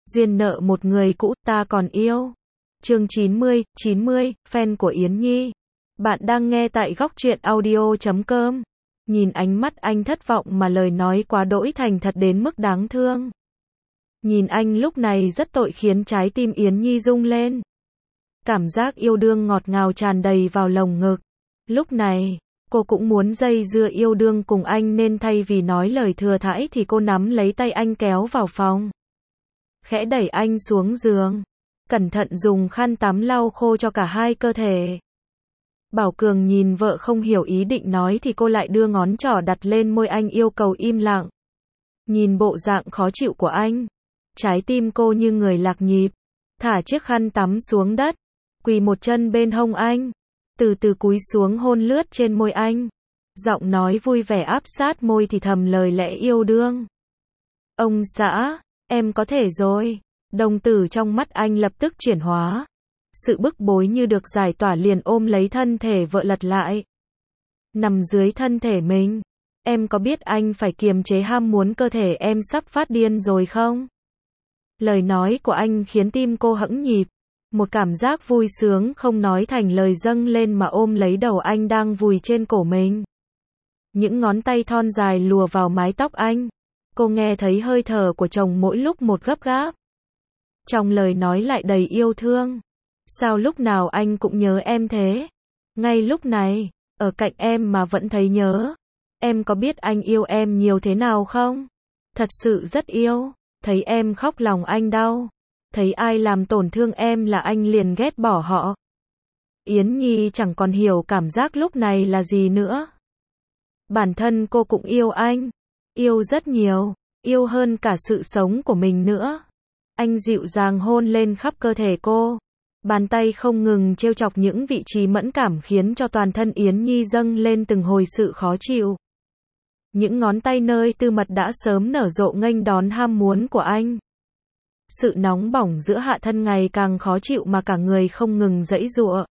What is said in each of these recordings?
Duyên nợ một người cũ, ta còn yêu. Chương 90, fan của Yến Nhi. Bạn đang nghe tại góc truyện audio.com. Nhìn ánh mắt anh thất vọng mà lời nói quá đỗi thành thật đến mức đáng thương. Nhìn anh lúc này rất tội khiến trái tim Yến Nhi rung lên. Cảm giác yêu đương ngọt ngào tràn đầy vào lồng ngực. Lúc này, cô cũng muốn dây dưa yêu đương cùng anh nên thay vì nói lời thừa thãi thì cô nắm lấy tay anh kéo vào phòng. Khẽ đẩy anh xuống giường. Cẩn thận dùng khăn tắm lau khô cho cả hai cơ thể. Bảo Cường nhìn vợ không hiểu ý định nói thì cô lại đưa ngón trỏ đặt lên môi anh yêu cầu im lặng. Nhìn bộ dạng khó chịu của anh. Trái tim cô như người lạc nhịp. Thả chiếc khăn tắm xuống đất. Quỳ một chân bên hông anh. Từ từ cúi xuống hôn lướt trên môi anh. Giọng nói vui vẻ áp sát môi thì thầm lời lẽ yêu đương. Ông xã, em có thể rồi. Đồng tử trong mắt anh lập tức chuyển hóa. Sự bức bối như được giải tỏa liền ôm lấy thân thể vợ lật lại. Nằm dưới thân thể mình. Em có biết anh phải kiềm chế ham muốn cơ thể em sắp phát điên rồi không? Lời nói của anh khiến tim cô hững nhịp. Một cảm giác vui sướng không nói thành lời dâng lên mà ôm lấy đầu anh đang vùi trên cổ mình. Những ngón tay thon dài lùa vào mái tóc anh. Cô nghe thấy hơi thở của chồng mỗi lúc một gấp gáp. Trong lời nói lại đầy yêu thương. Sao lúc nào anh cũng nhớ em thế? Ngay lúc này, ở cạnh em mà vẫn thấy nhớ. Em có biết anh yêu em nhiều thế nào không? Thật sự rất yêu. Thấy em khóc lòng anh đau. Thấy ai làm tổn thương em là anh liền ghét bỏ họ. Yến Nhi chẳng còn hiểu cảm giác lúc này là gì nữa. Bản thân cô cũng yêu anh. Yêu rất nhiều. Yêu hơn cả sự sống của mình nữa. Anh dịu dàng hôn lên khắp cơ thể cô. Bàn tay không ngừng trêu chọc những vị trí mẫn cảm khiến cho toàn thân Yến Nhi dâng lên từng hồi sự khó chịu. Những ngón tay nơi tư mật đã sớm nở rộ nghênh đón ham muốn của anh. Sự nóng bỏng giữa hạ thân ngày càng khó chịu mà cả người không ngừng giãy giụa.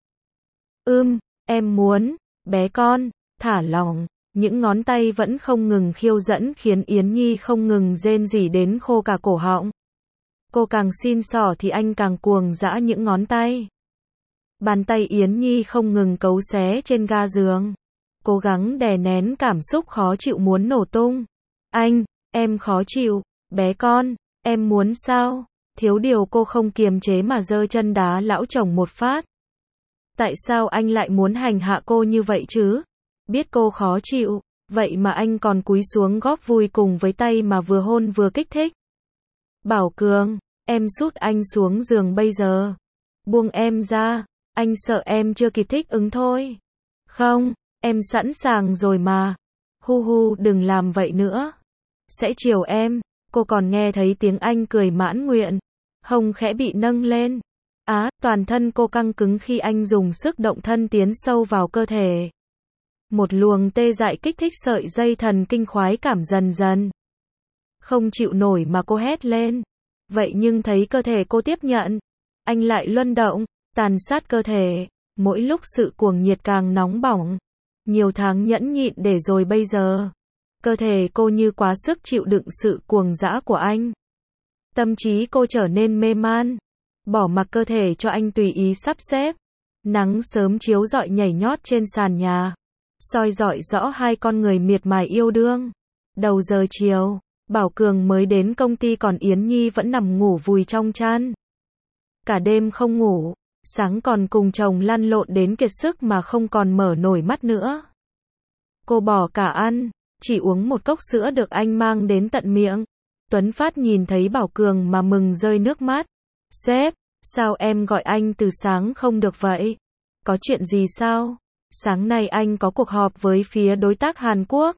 Em muốn, bé con, thả lỏng. Những ngón tay vẫn không ngừng khiêu dẫn khiến Yến Nhi không ngừng rên rỉ đến khô cả cổ họng. Cô càng xin xỏ thì anh càng cuồng dã những ngón tay. Bàn tay Yến Nhi không ngừng cấu xé trên ga giường. Cố gắng đè nén cảm xúc khó chịu muốn nổ tung. Em khó chịu, bé con, em muốn sao? Thiếu điều cô không kiềm chế mà giơ chân đá lão chồng một phát. Tại sao anh lại muốn hành hạ cô như vậy chứ? Biết cô khó chịu, vậy mà anh còn cúi xuống góp vui cùng với tay mà vừa hôn vừa kích thích. Bảo Cường, em sút anh xuống giường bây giờ. Buông em ra, anh sợ em chưa kịp thích ứng thôi. Không, em sẵn sàng rồi mà. Đừng làm vậy nữa. Sẽ chiều em. Cô còn nghe thấy tiếng anh cười mãn nguyện. Hông khẽ bị nâng lên. Toàn thân cô căng cứng khi anh dùng sức động thân tiến sâu vào cơ thể. Một luồng tê dại kích thích sợi dây thần kinh khoái cảm dần dần. Không chịu nổi mà cô hét lên. Vậy nhưng thấy cơ thể cô tiếp nhận. Anh lại luân động, tàn sát cơ thể. Mỗi lúc sự cuồng nhiệt càng nóng bỏng. Nhiều tháng nhẫn nhịn để rồi bây giờ. Cơ thể cô như quá sức chịu đựng sự cuồng dã của anh. Tâm trí cô trở nên mê man. Bỏ mặc cơ thể cho anh tùy ý sắp xếp. Nắng sớm chiếu rọi nhảy nhót trên sàn nhà. Soi rọi rõ hai con người miệt mài yêu đương. Đầu giờ chiều, Bảo Cường mới đến công ty còn Yến Nhi vẫn nằm ngủ vùi trong chăn. Cả đêm không ngủ, sáng còn cùng chồng lăn lộn đến kiệt sức mà không còn mở nổi mắt nữa. Cô bỏ cả ăn, chỉ uống một cốc sữa được anh mang đến tận miệng. Tuấn Phát nhìn thấy Bảo Cường mà mừng rơi nước mắt. Sếp, sao em gọi anh từ sáng không được vậy? Có chuyện gì sao? Sáng nay anh có cuộc họp với phía đối tác Hàn Quốc.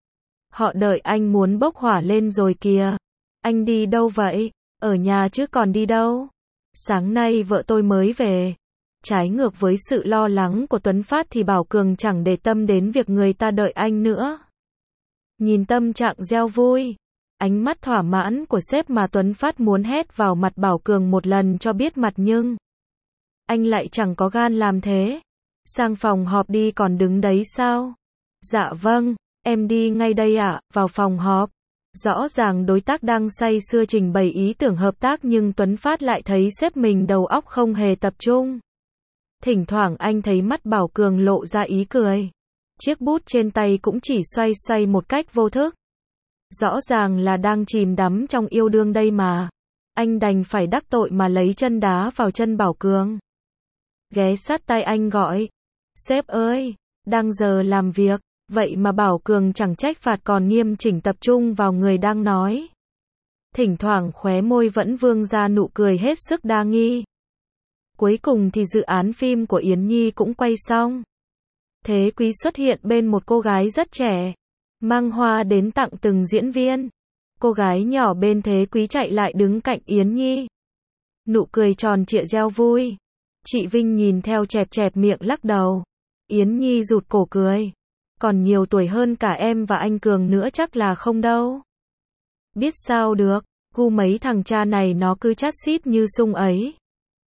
Họ đợi anh muốn bốc hỏa lên rồi kìa. Anh đi đâu vậy? Ở nhà chứ còn đi đâu? Sáng nay vợ tôi mới về. Trái ngược với sự lo lắng của Tuấn Phát thì Bảo Cường chẳng để tâm đến việc người ta đợi anh nữa. Nhìn tâm trạng reo vui, ánh mắt thỏa mãn của sếp mà Tuấn Phát muốn hét vào mặt Bảo Cường một lần cho biết mặt nhưng anh lại chẳng có gan làm thế. Sang phòng họp đi còn đứng đấy sao? Dạ vâng, em đi ngay đây ạ. Vào phòng họp. Rõ ràng đối tác đang say sưa trình bày ý tưởng hợp tác nhưng Tuấn Phát lại thấy sếp mình đầu óc không hề tập trung. Thỉnh thoảng anh thấy mắt Bảo Cường lộ ra ý cười. Chiếc bút trên tay cũng chỉ xoay xoay một cách vô thức. Rõ ràng là đang chìm đắm trong yêu đương đây mà. Anh đành phải đắc tội mà lấy chân đá vào chân Bảo Cường. Ghé sát tai anh gọi. Sếp ơi, đang giờ làm việc. Vậy mà Bảo Cường chẳng trách phạt còn nghiêm chỉnh tập trung vào người đang nói. Thỉnh thoảng khóe môi vẫn vương ra nụ cười hết sức đa nghi. Cuối cùng thì dự án phim của Yến Nhi cũng quay xong. Thế Quý xuất hiện bên một cô gái rất trẻ, mang hoa đến tặng từng diễn viên. Cô gái nhỏ bên Thế Quý chạy lại đứng cạnh Yến Nhi. Nụ cười tròn trịa reo vui. Chị Vinh nhìn theo chẹp chẹp miệng lắc đầu. Yến Nhi rụt cổ cười. Còn nhiều tuổi hơn cả em và anh Cường nữa chắc là không đâu. Biết sao được, gu mấy thằng cha này nó cứ chát xít như sung ấy.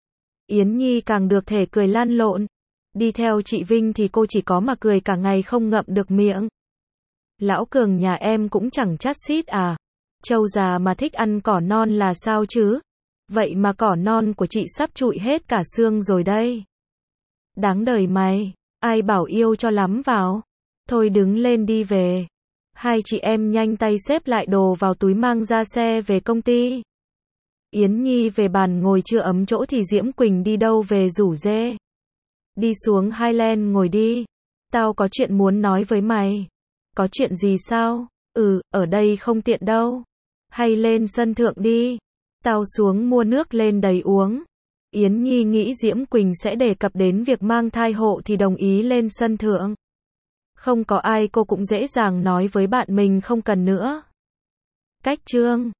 Yến Nhi càng được thể cười lan lộn. Đi theo chị Vinh thì cô chỉ có mà cười cả ngày không ngậm được miệng. Lão Cường nhà em cũng chẳng chát xít à. Trâu già mà thích ăn cỏ non là sao chứ? Vậy mà cỏ non của chị sắp trụi hết cả xương rồi đây. Đáng đời mày, ai bảo yêu cho lắm vào. Thôi đứng lên đi về. Hai chị em nhanh tay xếp lại đồ vào túi mang ra xe về công ty. Yến Nhi về bàn ngồi chưa ấm chỗ thì Diễm Quỳnh đi đâu về rủ rê. Đi xuống Highland ngồi đi. Tao có chuyện muốn nói với mày. Có chuyện gì sao? Ở đây không tiện đâu. Hay lên sân thượng đi. Tao xuống mua nước lên đầy uống. Yến Nhi nghĩ Diễm Quỳnh sẽ đề cập đến việc mang thai hộ thì đồng ý lên sân thượng. Không có ai cô cũng dễ dàng nói với bạn mình không cần nữa. Cách chương